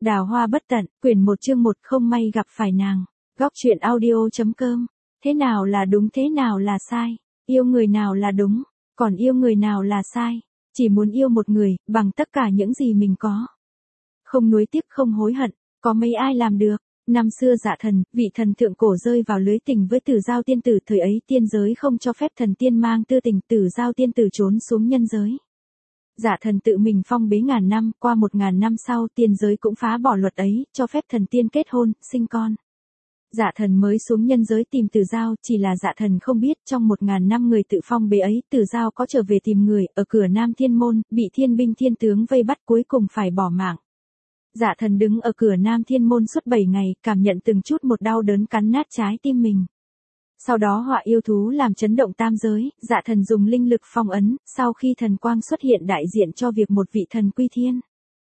Đào hoa bất tận, quyển 1 chương 1 không may gặp phải nàng. Góc truyện audio.com. Thế nào là đúng, thế nào là sai? Yêu người nào là đúng, còn yêu người nào là sai? Chỉ muốn yêu một người, bằng tất cả những gì mình có. Không nuối tiếc, không hối hận, có mấy ai làm được? Năm xưa Dạ Thần, vị thần thượng cổ rơi vào lưới tình với Tử Giao tiên tử, thời ấy tiên giới không cho phép thần tiên mang tư tình, Tử Giao tiên tử trốn xuống nhân giới. Dạ Thần tự mình phong bế ngàn năm, qua 1000 năm sau, tiên giới cũng phá bỏ luật ấy, cho phép thần tiên kết hôn, sinh con. Dạ Thần mới xuống nhân giới tìm Tử Giao, chỉ là Dạ Thần không biết, trong 1000 năm người tự phong bế ấy, Tử Giao có trở về tìm người, ở cửa Nam Thiên Môn, bị thiên binh thiên tướng vây bắt, cuối cùng phải bỏ mạng. Dạ Thần đứng ở cửa Nam Thiên Môn suốt 7 ngày, cảm nhận từng chút một đau đớn cắn nát trái tim mình. Sau đó họa yêu thú làm chấn động tam giới, Dạ Thần dùng linh lực phong ấn, sau khi thần quang xuất hiện đại diện cho việc một vị thần quy thiên.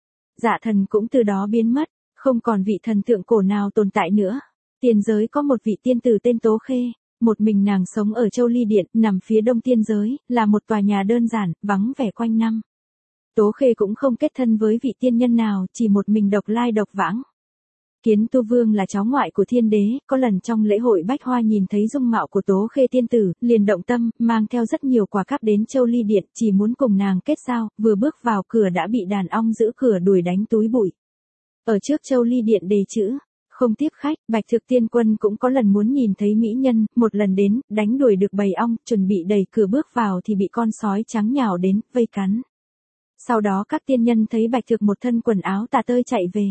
Dạ Thần cũng từ đó biến mất, không còn vị thần thượng cổ nào tồn tại nữa. Tiên giới có một vị tiên tử tên Tố Khê, một mình nàng sống ở Châu Ly Điện, nằm phía đông tiên giới, là một tòa nhà đơn giản, vắng vẻ quanh năm. Tố Khê cũng không kết thân với vị tiên nhân nào, chỉ một mình độc lai độc vãng. Kiến Tu Vương là cháu ngoại của Thiên Đế, có lần trong lễ hội Bách Hoa nhìn thấy dung mạo của Tố Khê tiên tử, liền động tâm, mang theo rất nhiều quà cáp đến Châu Ly Điện, chỉ muốn cùng nàng kết giao, vừa bước vào cửa đã bị đàn ong giữ cửa đuổi đánh túi bụi. Ở trước Châu Ly Điện đề chữ, không tiếp khách, Bạch Thực Tiên Quân cũng có lần muốn nhìn thấy mỹ nhân, một lần đến, đánh đuổi được bầy ong, chuẩn bị đẩy cửa bước vào thì bị con sói trắng nhào đến, vây cắn. Sau đó các tiên nhân thấy Bạch Thực một thân quần áo tả tơi chạy về.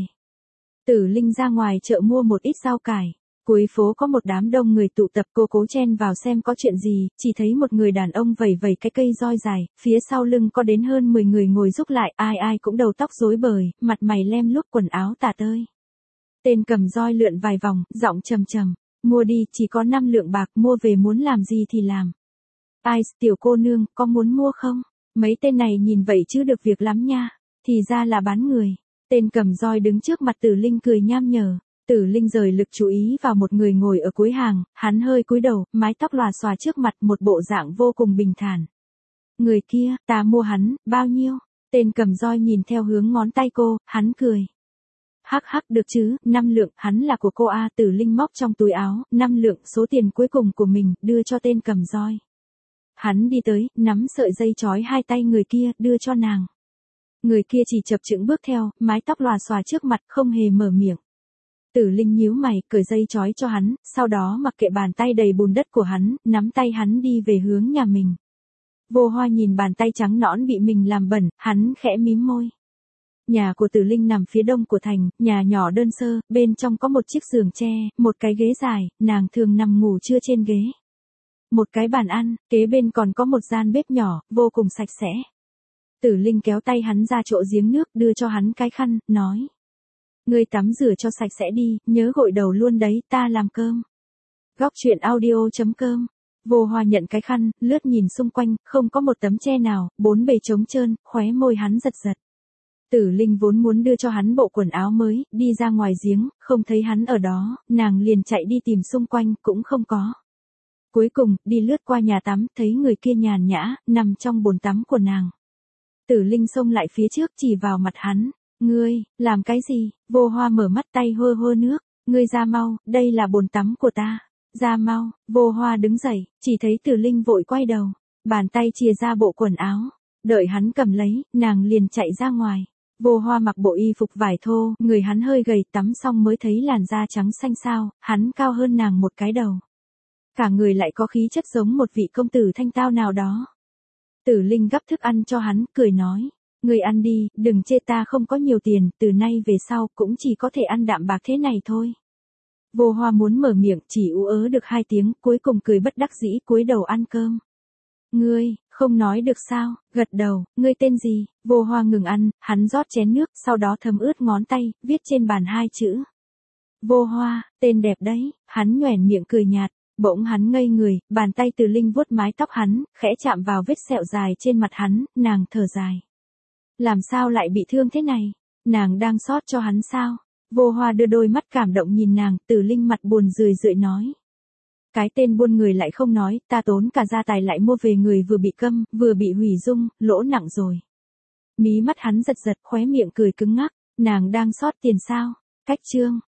Tử Linh ra ngoài chợ mua một ít rau cải. Cuối phố có một đám đông người tụ tập, cô cố chen vào xem có chuyện gì, chỉ thấy một người đàn ông vẩy vẩy cái cây roi dài, phía sau lưng có đến hơn 10 người ngồi giúp lại, ai ai cũng đầu tóc rối bời, mặt mày lem luốc, quần áo tả tơi. Tên cầm roi lượn vài vòng, giọng trầm trầm, mua đi, chỉ có 5 lượng bạc, mua về muốn làm gì thì làm. Ai, tiểu cô nương, có muốn mua không? Mấy tên này nhìn vậy chứ được việc lắm nha, thì ra là bán người. Tên cầm roi đứng trước mặt Tử Linh cười nham nhở. Tử Linh rời lực chú ý vào một người ngồi ở cuối hàng, hắn hơi cúi đầu, mái tóc lòa xòa trước mặt, một bộ dạng vô cùng bình thản. Người kia, ta mua hắn, bao nhiêu? Tên cầm roi nhìn theo hướng ngón tay cô, hắn cười. Hắc hắc, được chứ, 5 lượng, hắn là của cô a. Tử Linh móc trong túi áo, 5 lượng, số tiền cuối cùng của mình, đưa cho tên cầm roi. Hắn đi tới, nắm sợi dây trói hai tay người kia, đưa cho nàng. Người kia chỉ chập chững bước theo, mái tóc lòa xòa trước mặt, không hề mở miệng. Tử Linh nhíu mày, cởi dây trói cho hắn, sau đó mặc kệ bàn tay đầy bùn đất của hắn, nắm tay hắn đi về hướng nhà mình. Vô Hoa nhìn bàn tay trắng nõn bị mình làm bẩn, hắn khẽ mím môi. Nhà của Tử Linh nằm phía đông của thành, nhà nhỏ đơn sơ, bên trong có một chiếc giường tre, một cái ghế dài, nàng thường nằm ngủ trưa trên ghế. Một cái bàn ăn, kế bên còn có một gian bếp nhỏ, vô cùng sạch sẽ. Tử Linh kéo tay hắn ra chỗ giếng nước, đưa cho hắn cái khăn, nói. Ngươi tắm rửa cho sạch sẽ đi, nhớ gội đầu luôn đấy, ta làm cơm. Góc truyện audio.com. Vô Hoa nhận cái khăn, lướt nhìn xung quanh, không có một tấm che nào, bốn bề trống trơn, khóe môi hắn giật giật. Tử Linh vốn muốn đưa cho hắn bộ quần áo mới, đi ra ngoài giếng, không thấy hắn ở đó, nàng liền chạy đi tìm xung quanh, cũng không có. Cuối cùng, đi lướt qua nhà tắm, thấy người kia nhàn nhã, nằm trong bồn tắm của nàng. Tử Linh xông lại phía trước, chỉ vào mặt hắn. Ngươi, làm cái gì? Vô Hoa mở mắt, tay hơ hơ nước. Ngươi ra mau, đây là bồn tắm của ta. Ra mau. Vô Hoa đứng dậy, chỉ thấy Tử Linh vội quay đầu. Bàn tay chìa ra bộ quần áo. Đợi hắn cầm lấy, nàng liền chạy ra ngoài. Vô Hoa mặc bộ y phục vải thô, người hắn hơi gầy, tắm xong mới thấy làn da trắng xanh xao, hắn cao hơn nàng một cái đầu. Cả người lại có khí chất giống một vị công tử thanh tao nào đó. Tử Linh gắp thức ăn cho hắn, cười nói. Người ăn đi, đừng chê ta không có nhiều tiền, từ nay về sau cũng chỉ có thể ăn đạm bạc thế này thôi. Vô Hoa muốn mở miệng, chỉ ú ớ được 2 tiếng, cuối cùng cười bất đắc dĩ, cúi đầu ăn cơm. Ngươi, không nói được sao? Gật đầu. Ngươi tên gì? Vô Hoa ngừng ăn, hắn rót chén nước, sau đó thấm ướt ngón tay, viết trên bàn 2 chữ. Vô Hoa, tên đẹp đấy. Hắn nhoẻn miệng cười nhạt. Bỗng hắn ngây người, bàn tay Tử Linh vuốt mái tóc hắn, khẽ chạm vào vết sẹo dài trên mặt hắn, nàng thở dài. Làm sao lại bị thương thế này? Nàng đang xót cho hắn sao? Vô Hoa đưa đôi mắt cảm động nhìn nàng, Tử Linh mặt buồn rười rượi nói. Cái tên buôn người lại không nói, ta tốn cả gia tài lại mua về người vừa bị câm, vừa bị hủy dung, lỗ nặng rồi. Mí mắt hắn giật giật, khóe miệng cười cứng ngắc. Nàng đang sót tiền sao? Cách chương.